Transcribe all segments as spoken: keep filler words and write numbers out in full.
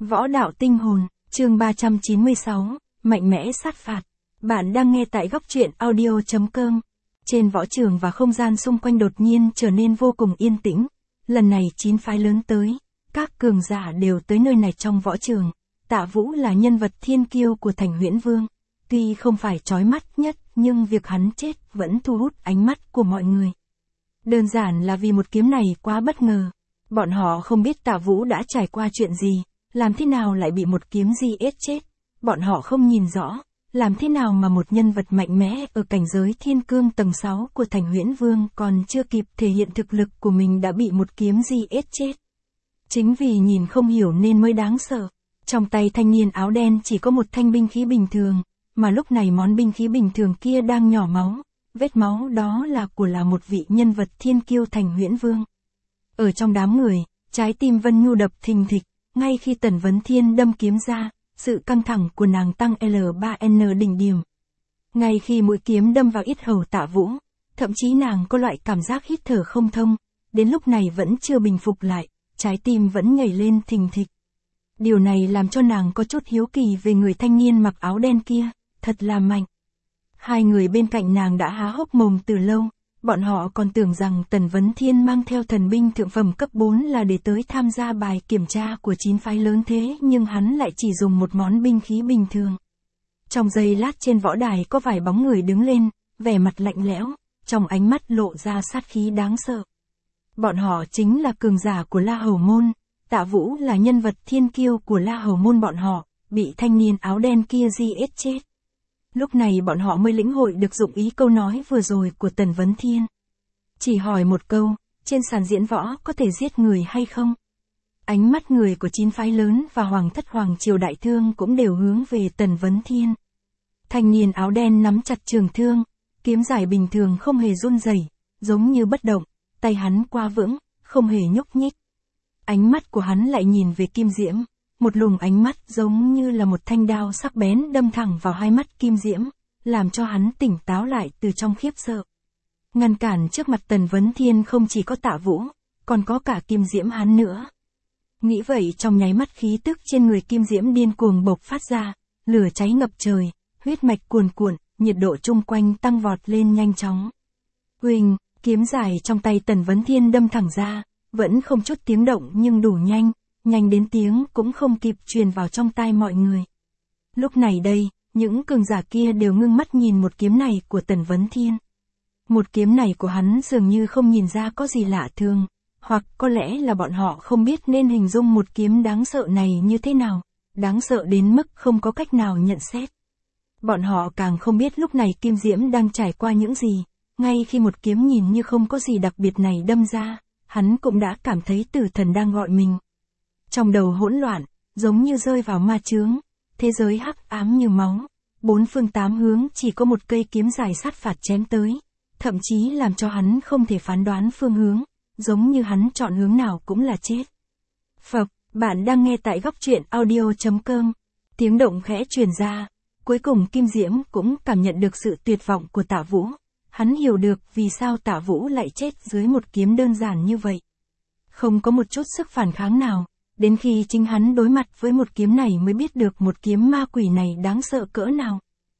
Võ đạo tinh hồn, chương ba trăm chín mươi sáu, mạnh mẽ sát phạt. Bạn đang nghe tại góc truyện audio chấm com. Trên võ trường và không gian xung quanh đột nhiên trở nên vô cùng yên tĩnh. Lần này chín phái lớn tới, các cường giả đều tới nơi này trong võ trường. Tạ Vũ là nhân vật thiên kiêu của thành Huyễn Vương. Tuy không phải chói mắt nhất, nhưng việc hắn chết vẫn thu hút ánh mắt của mọi người. Đơn giản là vì một kiếm này quá bất ngờ. Bọn họ không biết Tạ Vũ đã trải qua chuyện gì, làm thế nào lại bị một kiếm gì ết chết. Bọn họ không nhìn rõ, làm thế nào mà một nhân vật mạnh mẽ ở cảnh giới thiên cương tầng sáu của thành Huyễn Vương còn chưa kịp thể hiện thực lực của mình đã bị một kiếm gì ết chết. Chính vì nhìn không hiểu nên mới đáng sợ. Trong tay thanh niên áo đen chỉ có một thanh binh khí bình thường, mà lúc này món binh khí bình thường kia đang nhỏ máu. Vết máu đó là của là một vị nhân vật thiên kiêu thành Huyễn Vương. Ở trong đám người, trái tim Vân Nhu đập thình thịch, ngay khi Tần Vấn Thiên đâm kiếm ra, sự căng thẳng của nàng tăng L ba N đỉnh điểm. Ngay khi mũi kiếm đâm vào yết hầu Tạ Vũ, thậm chí nàng có loại cảm giác hít thở không thông, đến lúc này vẫn chưa bình phục lại, trái tim vẫn nhảy lên thình thịch. Điều này làm cho nàng có chút hiếu kỳ về người thanh niên mặc áo đen kia, thật là mạnh. Hai người bên cạnh nàng đã há hốc mồm từ lâu, bọn họ còn tưởng rằng Tần Vấn Thiên mang theo thần binh thượng phẩm cấp bốn là để tới tham gia bài kiểm tra của chín phái lớn thế, nhưng hắn lại chỉ dùng một món binh khí bình thường. Trong giây lát trên võ đài có vài bóng người đứng lên, vẻ mặt lạnh lẽo, trong ánh mắt lộ ra sát khí đáng sợ. Bọn họ chính là cường giả của La Hầu Môn, Tạ Vũ là nhân vật thiên kiêu của La Hầu Môn bọn họ, bị thanh niên áo đen kia di ết chết. Lúc này bọn họ mới lĩnh hội được dụng ý câu nói vừa rồi của Tần Vấn Thiên. Chỉ hỏi một câu, trên sàn diễn võ có thể giết người hay không? Ánh mắt người của chín phái lớn và Hoàng thất Hoàng triều đại thương cũng đều hướng về Tần Vấn Thiên. Thanh niên áo đen nắm chặt trường thương, kiếm dài bình thường không hề run rẩy, giống như bất động, tay hắn quá vững, không hề nhúc nhích. Ánh mắt của hắn lại nhìn về Kim Diễm. Một luồng ánh mắt giống như là một thanh đao sắc bén đâm thẳng vào hai mắt Kim Diễm, làm cho hắn tỉnh táo lại từ trong khiếp sợ. Ngăn cản trước mặt Tần Vấn Thiên không chỉ có Tạ Vũ, còn có cả Kim Diễm hắn nữa. Nghĩ vậy trong nháy mắt khí tức trên người Kim Diễm điên cuồng bộc phát ra, lửa cháy ngập trời, huyết mạch cuồn cuộn, nhiệt độ chung quanh tăng vọt lên nhanh chóng. Huỳnh, kiếm dài trong tay Tần Vấn Thiên đâm thẳng ra, vẫn không chút tiếng động nhưng đủ nhanh. Nhanh đến tiếng cũng không kịp truyền vào trong tai mọi người. Lúc này đây, những cường giả kia đều ngưng mắt nhìn một kiếm này của Tần Vấn Thiên. Một kiếm này của hắn dường như không nhìn ra có gì lạ thường, hoặc có lẽ là bọn họ không biết nên hình dung một kiếm đáng sợ này như thế nào, đáng sợ đến mức không có cách nào nhận xét. Bọn họ càng không biết lúc này Kim Diễm đang trải qua những gì, ngay khi một kiếm nhìn như không có gì đặc biệt này đâm ra, hắn cũng đã cảm thấy tử thần đang gọi mình. Trong đầu hỗn loạn, giống như rơi vào ma chướng, thế giới hắc ám như máu, bốn phương tám hướng chỉ có một cây kiếm dài sát phạt chém tới, thậm chí làm cho hắn không thể phán đoán phương hướng, giống như hắn chọn hướng nào cũng là chết. Phập, bạn đang nghe tại góc truyện audio chấm com, tiếng động khẽ truyền ra, cuối cùng Kim Diễm cũng cảm nhận được sự tuyệt vọng của Tạ Vũ, hắn hiểu được vì sao Tạ Vũ lại chết dưới một kiếm đơn giản như vậy. Không có một chút sức phản kháng nào. Đến khi chính hắn đối mặt với một kiếm này mới biết được một kiếm ma quỷ này đáng sợ cỡ nào.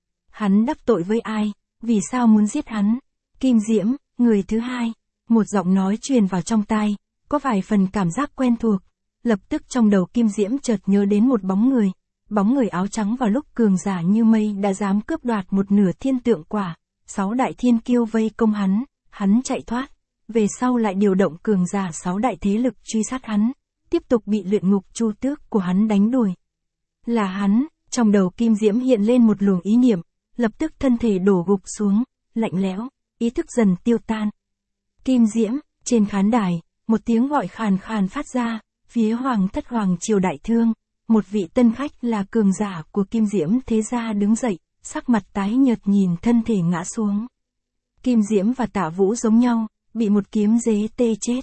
Hắn đắc tội với ai, vì sao muốn giết hắn? Kim Diễm, người thứ hai, một giọng nói truyền vào trong tai, có vài phần cảm giác quen thuộc. Lập tức trong đầu Kim Diễm chợt nhớ đến một bóng người, bóng người áo trắng vào lúc cường giả như mây đã dám cướp đoạt một nửa thiên tượng quả, sáu đại thiên kiêu vây công hắn, hắn chạy thoát, về sau lại điều động cường giả sáu đại thế lực truy sát hắn. Tiếp tục bị luyện ngục chu tước của hắn đánh đuổi. Là hắn, trong đầu Kim Diễm hiện lên một luồng ý niệm, lập tức thân thể đổ gục xuống, lạnh lẽo, ý thức dần tiêu tan. Kim Diễm, trên khán đài, một tiếng gọi khàn khàn phát ra, phía Hoàng thất Hoàng triều đại thương, một vị tân khách là cường giả của Kim Diễm thế gia đứng dậy, sắc mặt tái nhợt nhìn thân thể ngã xuống. Kim Diễm và Tạ Vũ giống nhau, bị một kiếm dế tê chết.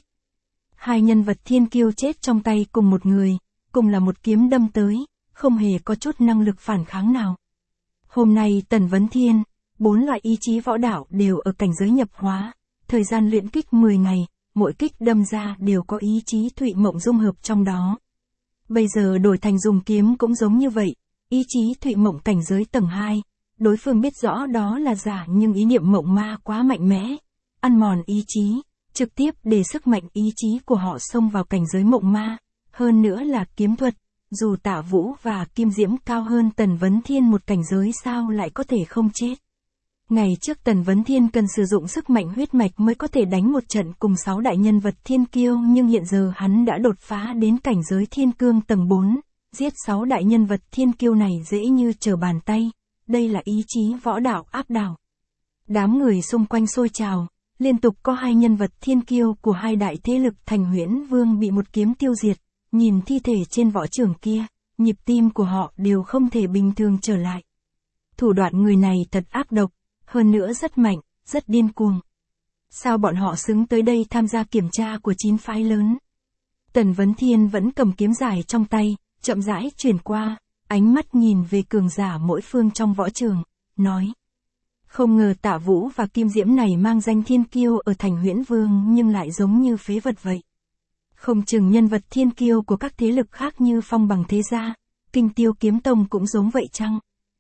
Hai nhân vật thiên kiêu chết trong tay cùng một người, cùng là một kiếm đâm tới, không hề có chút năng lực phản kháng nào. Hôm nay Tần Vấn Thiên, bốn loại ý chí võ đạo đều ở cảnh giới nhập hóa, thời gian luyện kích mười ngày, mỗi kích đâm ra đều có ý chí Thụy Mộng dung hợp trong đó. Bây giờ đổi thành dùng kiếm cũng giống như vậy, ý chí Thụy Mộng cảnh giới tầng hai, đối phương biết rõ đó là giả nhưng ý niệm mộng ma quá mạnh mẽ, ăn mòn ý chí, trực tiếp để sức mạnh ý chí của họ xông vào cảnh giới mộng ma, hơn nữa là kiếm thuật, dù Tạ Vũ và Kim Diễm cao hơn Tần Vấn Thiên một cảnh giới sao lại có thể không chết. Ngày trước Tần Vấn Thiên cần sử dụng sức mạnh huyết mạch mới có thể đánh một trận cùng sáu đại nhân vật thiên kiêu nhưng hiện giờ hắn đã đột phá đến cảnh giới thiên cương tầng bốn, giết sáu đại nhân vật thiên kiêu này dễ như trở bàn tay, đây là ý chí võ đạo áp đảo. Đám người xung quanh sôi trào, liên tục có hai nhân vật thiên kiêu của hai đại thế lực Thành Huyễn Vương bị một kiếm tiêu diệt, nhìn thi thể trên võ trường kia, nhịp tim của họ đều không thể bình thường trở lại. Thủ đoạn người này thật ác độc, hơn nữa rất mạnh, rất điên cuồng. Sao bọn họ xứng tới đây tham gia kiểm tra của chín phái lớn? Tần Vấn Thiên vẫn cầm kiếm dài trong tay, chậm rãi chuyển qua, ánh mắt nhìn về cường giả mỗi phương trong võ trường, nói. Không ngờ Tạ Vũ và Kim Diễm này mang danh thiên kiêu ở Thành Huyễn Vương nhưng lại giống như phế vật vậy. Không chừng nhân vật thiên kiêu của các thế lực khác như Phong Bằng Thế Gia, Kinh Tiêu Kiếm Tông cũng giống vậy chăng?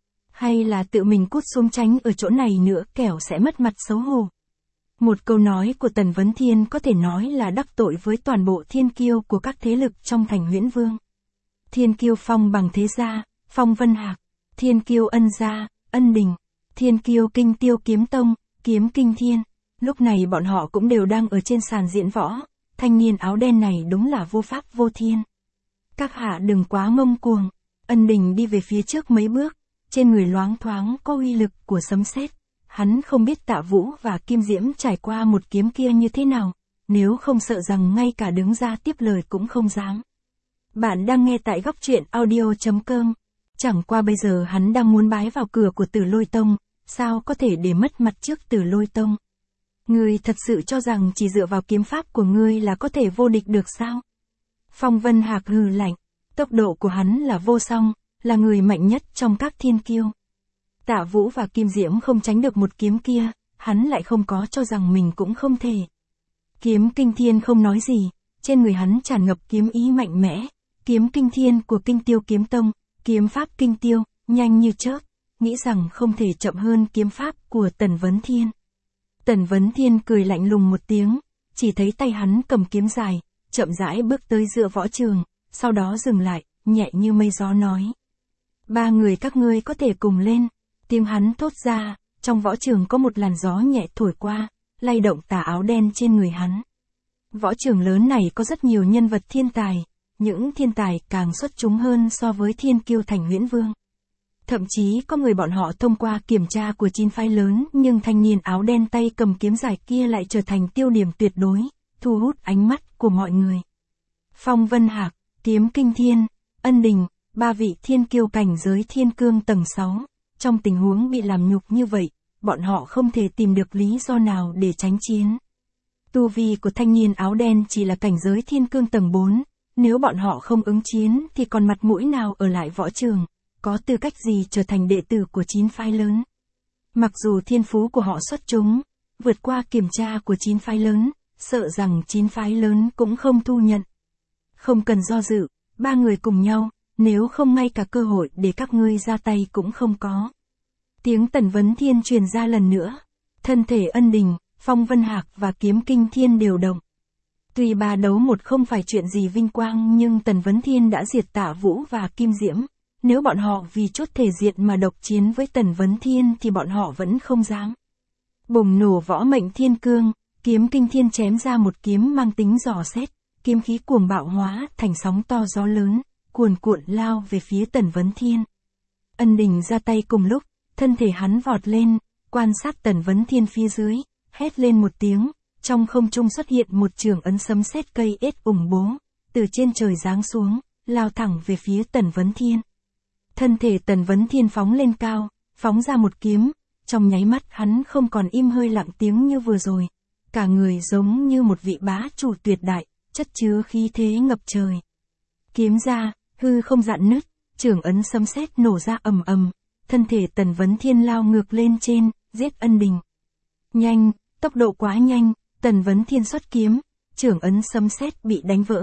Hay là tự mình cút xuống tránh ở chỗ này nữa kẻo sẽ mất mặt xấu hổ? Một câu nói của Tần Vấn Thiên có thể nói là đắc tội với toàn bộ thiên kiêu của các thế lực trong Thành Huyễn Vương. Thiên kiêu Phong Bằng Thế Gia, Phong Vân Hạc, thiên kiêu Ân Gia, Ân Đình, thiên kiêu Kinh Tiêu Kiếm Tông, Kiếm Kinh Thiên. Lúc này bọn họ cũng đều đang ở trên sàn diễn võ, thanh niên áo đen này đúng là vô pháp vô thiên. Các hạ đừng quá ngông cuồng. Ân Đình đi về phía trước mấy bước, trên người loáng thoáng có uy lực của sấm sét. Hắn không biết Tạ Vũ và Kim Diễm trải qua một kiếm kia như thế nào, nếu không sợ rằng ngay cả đứng ra tiếp lời cũng không dám. Bạn đang nghe tại góc truyện audio chấm com. Chẳng qua bây giờ hắn đang muốn bái vào cửa của Tử Lôi Tông, sao có thể để mất mặt trước Tử Lôi Tông? Ngươi thật sự cho rằng chỉ dựa vào kiếm pháp của ngươi là có thể vô địch được sao? Phong Vân Hạc hừ lạnh, tốc độ của hắn là vô song, là người mạnh nhất trong các thiên kiêu. Tạ Vũ và Kim Diễm không tránh được một kiếm kia, hắn lại không có cho rằng mình cũng không thể. Kiếm Kinh Thiên không nói gì, trên người hắn tràn ngập kiếm ý mạnh mẽ, kiếm Kinh Thiên của Kinh Tiêu Kiếm Tông, kiếm pháp Kinh Tiêu, nhanh như chớp, nghĩ rằng không thể chậm hơn kiếm pháp của Tần Vấn Thiên. Tần Vấn Thiên cười lạnh lùng một tiếng, chỉ thấy tay hắn cầm kiếm dài, chậm rãi bước tới giữa võ trường, sau đó dừng lại, nhẹ như mây gió nói. Ba người các ngươi có thể cùng lên. Tiếng hắn thốt ra, trong võ trường có một làn gió nhẹ thổi qua, lay động tà áo đen trên người hắn. Võ trường lớn này có rất nhiều nhân vật thiên tài, những thiên tài càng xuất chúng hơn so với thiên kiêu Thành Huyễn Vương. Thậm chí có người bọn họ thông qua kiểm tra của chín phái lớn nhưng thanh niên áo đen tay cầm kiếm dài kia lại trở thành tiêu điểm tuyệt đối, thu hút ánh mắt của mọi người. Phong Vân Hạc, Kiếm Kinh Thiên, Ân Đình, ba vị thiên kiêu cảnh giới thiên cương tầng sáu. Trong tình huống bị làm nhục như vậy, bọn họ không thể tìm được lý do nào để tránh chiến. Tu vi của thanh niên áo đen chỉ là cảnh giới thiên cương tầng bốn, nếu bọn họ không ứng chiến thì còn mặt mũi nào ở lại võ trường, có tư cách gì trở thành đệ tử của chín phái lớn. Mặc dù thiên phú của họ xuất chúng, vượt qua kiểm tra của chín phái lớn, sợ rằng chín phái lớn cũng không thu nhận. Không cần do dự, ba người cùng nhau, nếu không ngay cả cơ hội để các ngươi ra tay cũng không có. Tiếng Tần Vấn Thiên truyền ra lần nữa, thân thể Ân Đình, Phong Vân Hạc và Kiếm Kinh Thiên đều động. Tuy ba đấu một không phải chuyện gì vinh quang nhưng Tần Vấn Thiên đã diệt Tạ Vũ và Kim Diễm, nếu bọn họ vì chốt thể diện mà độc chiến với Tần Vấn Thiên thì bọn họ vẫn không dám. Bùng nổ võ mệnh thiên cương, Kiếm Kinh Thiên chém ra một kiếm mang tính dò xét, kiếm khí cuồng bạo hóa thành sóng to gió lớn, cuồn cuộn lao về phía Tần Vấn Thiên. Ân Đình ra tay cùng lúc, thân thể hắn vọt lên, quan sát Tần Vấn Thiên phía dưới, hét lên một tiếng, trong không trung xuất hiện một trường ấn sấm sét cây ết ủng bố, từ trên trời giáng xuống, lao thẳng về phía Tần Vấn Thiên. Thân thể Tần Vấn Thiên phóng lên cao, phóng ra một kiếm, trong nháy mắt hắn không còn im hơi lặng tiếng như vừa rồi, cả người giống như một vị bá chủ tuyệt đại, chất chứa khí thế ngập trời. Kiếm ra, hư không dạn nứt, trường ấn sấm sét nổ ra ầm ầm, thân thể Tần Vấn Thiên lao ngược lên trên, giết Ân Đình. Nhanh, tốc độ quá nhanh, Tần Vấn Thiên xuất kiếm, trường ấn sấm sét bị đánh vỡ,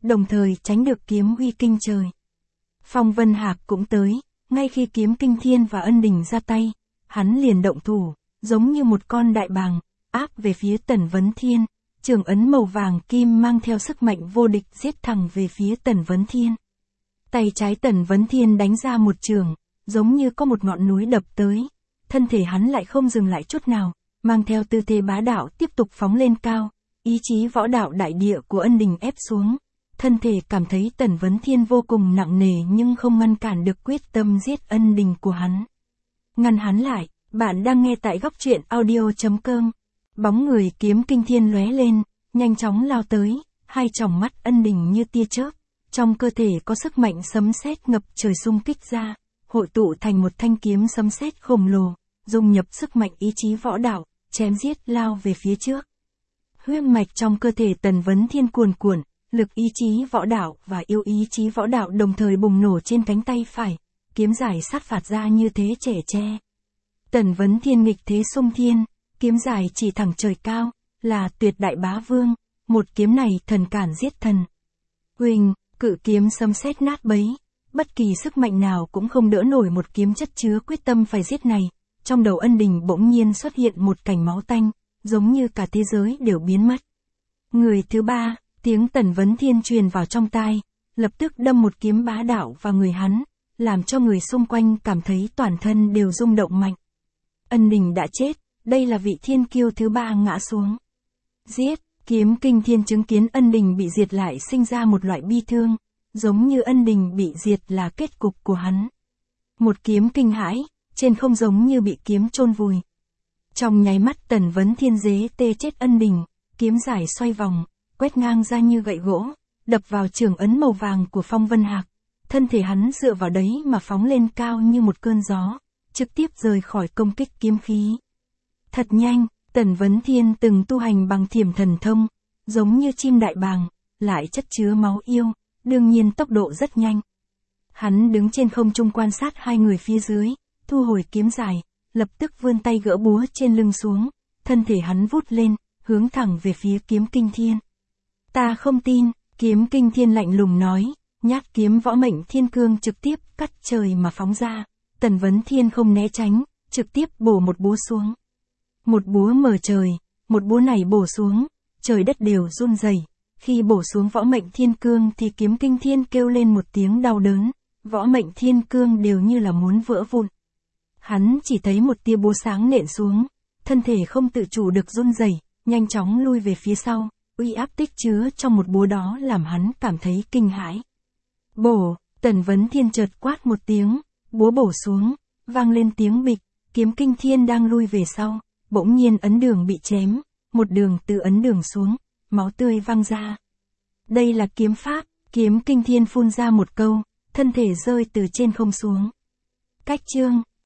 đồng thời tránh được kiếm uy kinh trời. Phong Vân Hạc cũng tới, ngay khi kiếm kinh thiên và ân đình ra tay, hắn liền động thủ, giống như một con đại bàng, áp về phía Tần Vấn Thiên, trường ấn màu vàng kim mang theo sức mạnh vô địch giết thẳng về phía Tần Vấn Thiên. Tay trái Tần Vấn Thiên đánh ra một trường, giống như có một ngọn núi đập tới, thân thể hắn lại không dừng lại chút nào, mang theo tư thế bá đạo tiếp tục phóng lên cao, ý chí võ đạo đại địa của ân đình ép xuống. Thân thể cảm thấy Tần Vấn Thiên vô cùng nặng nề nhưng không ngăn cản được quyết tâm giết ân đình của hắn. Ngăn hắn lại, bạn đang nghe tại góc truyện audio chấm com. Bóng người kiếm kinh thiên lóe lên, nhanh chóng lao tới, hai tròng mắt ân đình như tia chớp, trong cơ thể có sức mạnh sấm sét ngập trời xung kích ra, hội tụ thành một thanh kiếm sấm sét khổng lồ, dung nhập sức mạnh ý chí võ đạo, chém giết lao về phía trước. Huyết mạch trong cơ thể Tần Vấn Thiên cuồn cuộn, lực ý chí võ đạo và yêu ý chí võ đạo đồng thời bùng nổ trên cánh tay phải, kiếm giải sát phạt ra như thế trẻ tre. Tần Vấn Thiên nghịch thế xung thiên, kiếm giải chỉ thẳng trời cao, là tuyệt đại bá vương, một kiếm này thần cản giết thần. Huỳnh, cự kiếm sấm sét nát bấy, bất kỳ sức mạnh nào cũng không đỡ nổi một kiếm chất chứa quyết tâm phải giết này. Trong đầu ân đình bỗng nhiên xuất hiện một cảnh máu tanh, giống như cả thế giới đều biến mất. Người thứ ba, tiếng Tần Vấn Thiên truyền vào trong tai, lập tức đâm một kiếm bá đạo vào người hắn, làm cho người xung quanh cảm thấy toàn thân đều rung động mạnh. Ân đình đã chết, đây là vị thiên kiêu thứ ba ngã xuống. Giết, kiếm kinh thiên chứng kiến ân đình bị diệt lại sinh ra một loại bi thương, giống như ân đình bị diệt là kết cục của hắn. Một kiếm kinh hãi, trên không giống như bị kiếm chôn vùi. Trong nháy mắt Tần Vấn Thiên dế tê chết ân đình, kiếm giải xoay vòng, quét ngang ra như gậy gỗ, đập vào trường ấn màu vàng của Phong Vân Hạc. Thân thể hắn dựa vào đấy mà phóng lên cao như một cơn gió, trực tiếp rời khỏi công kích kiếm khí. Thật nhanh, Tần Vấn Thiên từng tu hành bằng thiểm thần thông, giống như chim đại bàng, lại chất chứa máu yêu, đương nhiên tốc độ rất nhanh. Hắn đứng trên không trung quan sát hai người phía dưới, thu hồi kiếm dài, lập tức vươn tay gỡ búa trên lưng xuống, thân thể hắn vút lên, hướng thẳng về phía kiếm kinh thiên. Ta không tin, kiếm kinh thiên lạnh lùng nói, nhát kiếm võ mệnh thiên cương trực tiếp cắt trời mà phóng ra. Tần Vấn Thiên không né tránh, trực tiếp bổ một búa xuống. Một búa mở trời, một búa này bổ xuống, trời đất đều run rẩy. Khi bổ xuống võ mệnh thiên cương thì kiếm kinh thiên kêu lên một tiếng đau đớn, võ mệnh thiên cương đều như là muốn vỡ vụn. Hắn chỉ thấy một tia búa sáng nện xuống, thân thể không tự chủ được run rẩy, nhanh chóng lui về phía sau, uy áp tích chứa trong một búa đó làm hắn cảm thấy kinh hãi. Bổ, Tần Vấn Thiên chợt quát một tiếng, búa bổ xuống, vang lên tiếng bịch, kiếm kinh thiên đang lui về sau, bỗng nhiên ấn đường bị chém, một đường từ ấn đường xuống, máu tươi văng ra. Đây là kiếm pháp, kiếm kinh thiên phun ra một câu, thân thể rơi từ trên không xuống. Cách chương